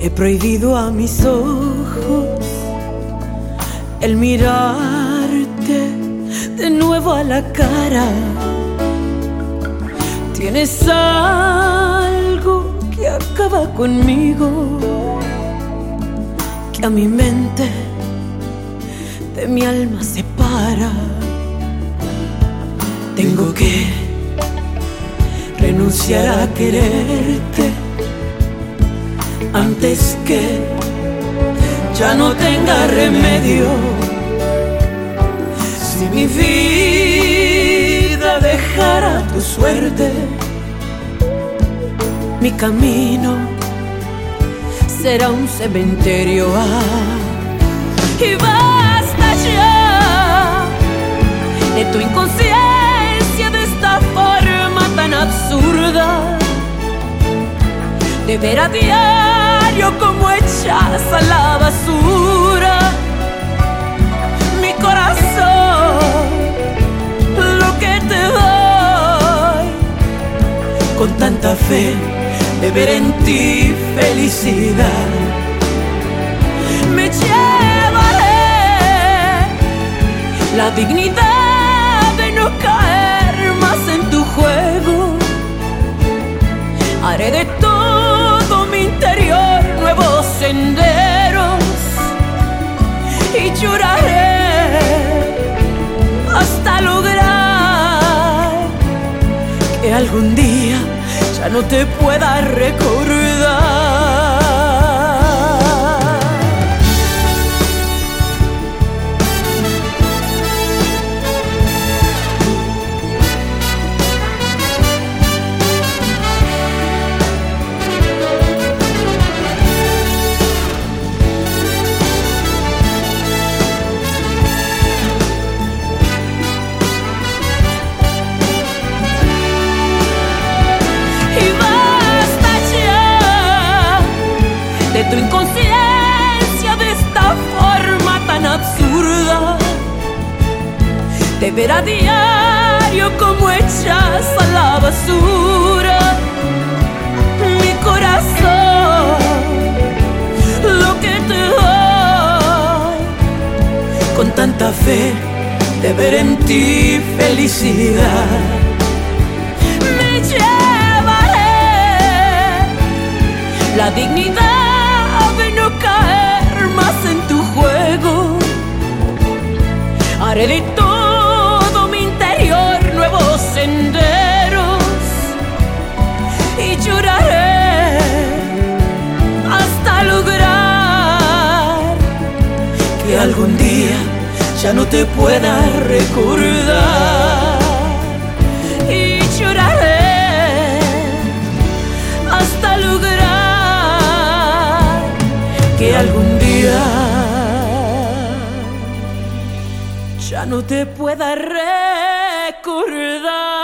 He prohibido a mis ojos el mirarte de nuevo a la cara. Tienes algo que acaba conmigo, que a mi mente de mi alma separa. Tengo que renunciar a quererte antes que ya no tenga remedio. Si mi vida dejara tu suerte, mi camino será un cementerio. Y basta ya de tu inconsciencia, de esta forma tan absurda de ver a diario como echas a la basura mi corazón, lo que te doy con tanta fe de ver en ti felicidad. Me llevaré la dignidad de no caer más en tu juego. Haré de todo mi interior nuevos senderos y lloraré hasta lograr que algún día ya no te pueda recordar. De tu inconsciencia, de esta forma tan absurda de ver a diario como echas a la basura mi corazón, lo que te doy con tanta fe de ver en ti felicidad. Me llevaré la dignidad de no caer más en tu juego. Haré de todo mi interior nuevos senderos y lloraré hasta lograr que algún día ya no te pueda recordar. Y lloraré hasta lograr que algún día ya no te pueda recordar.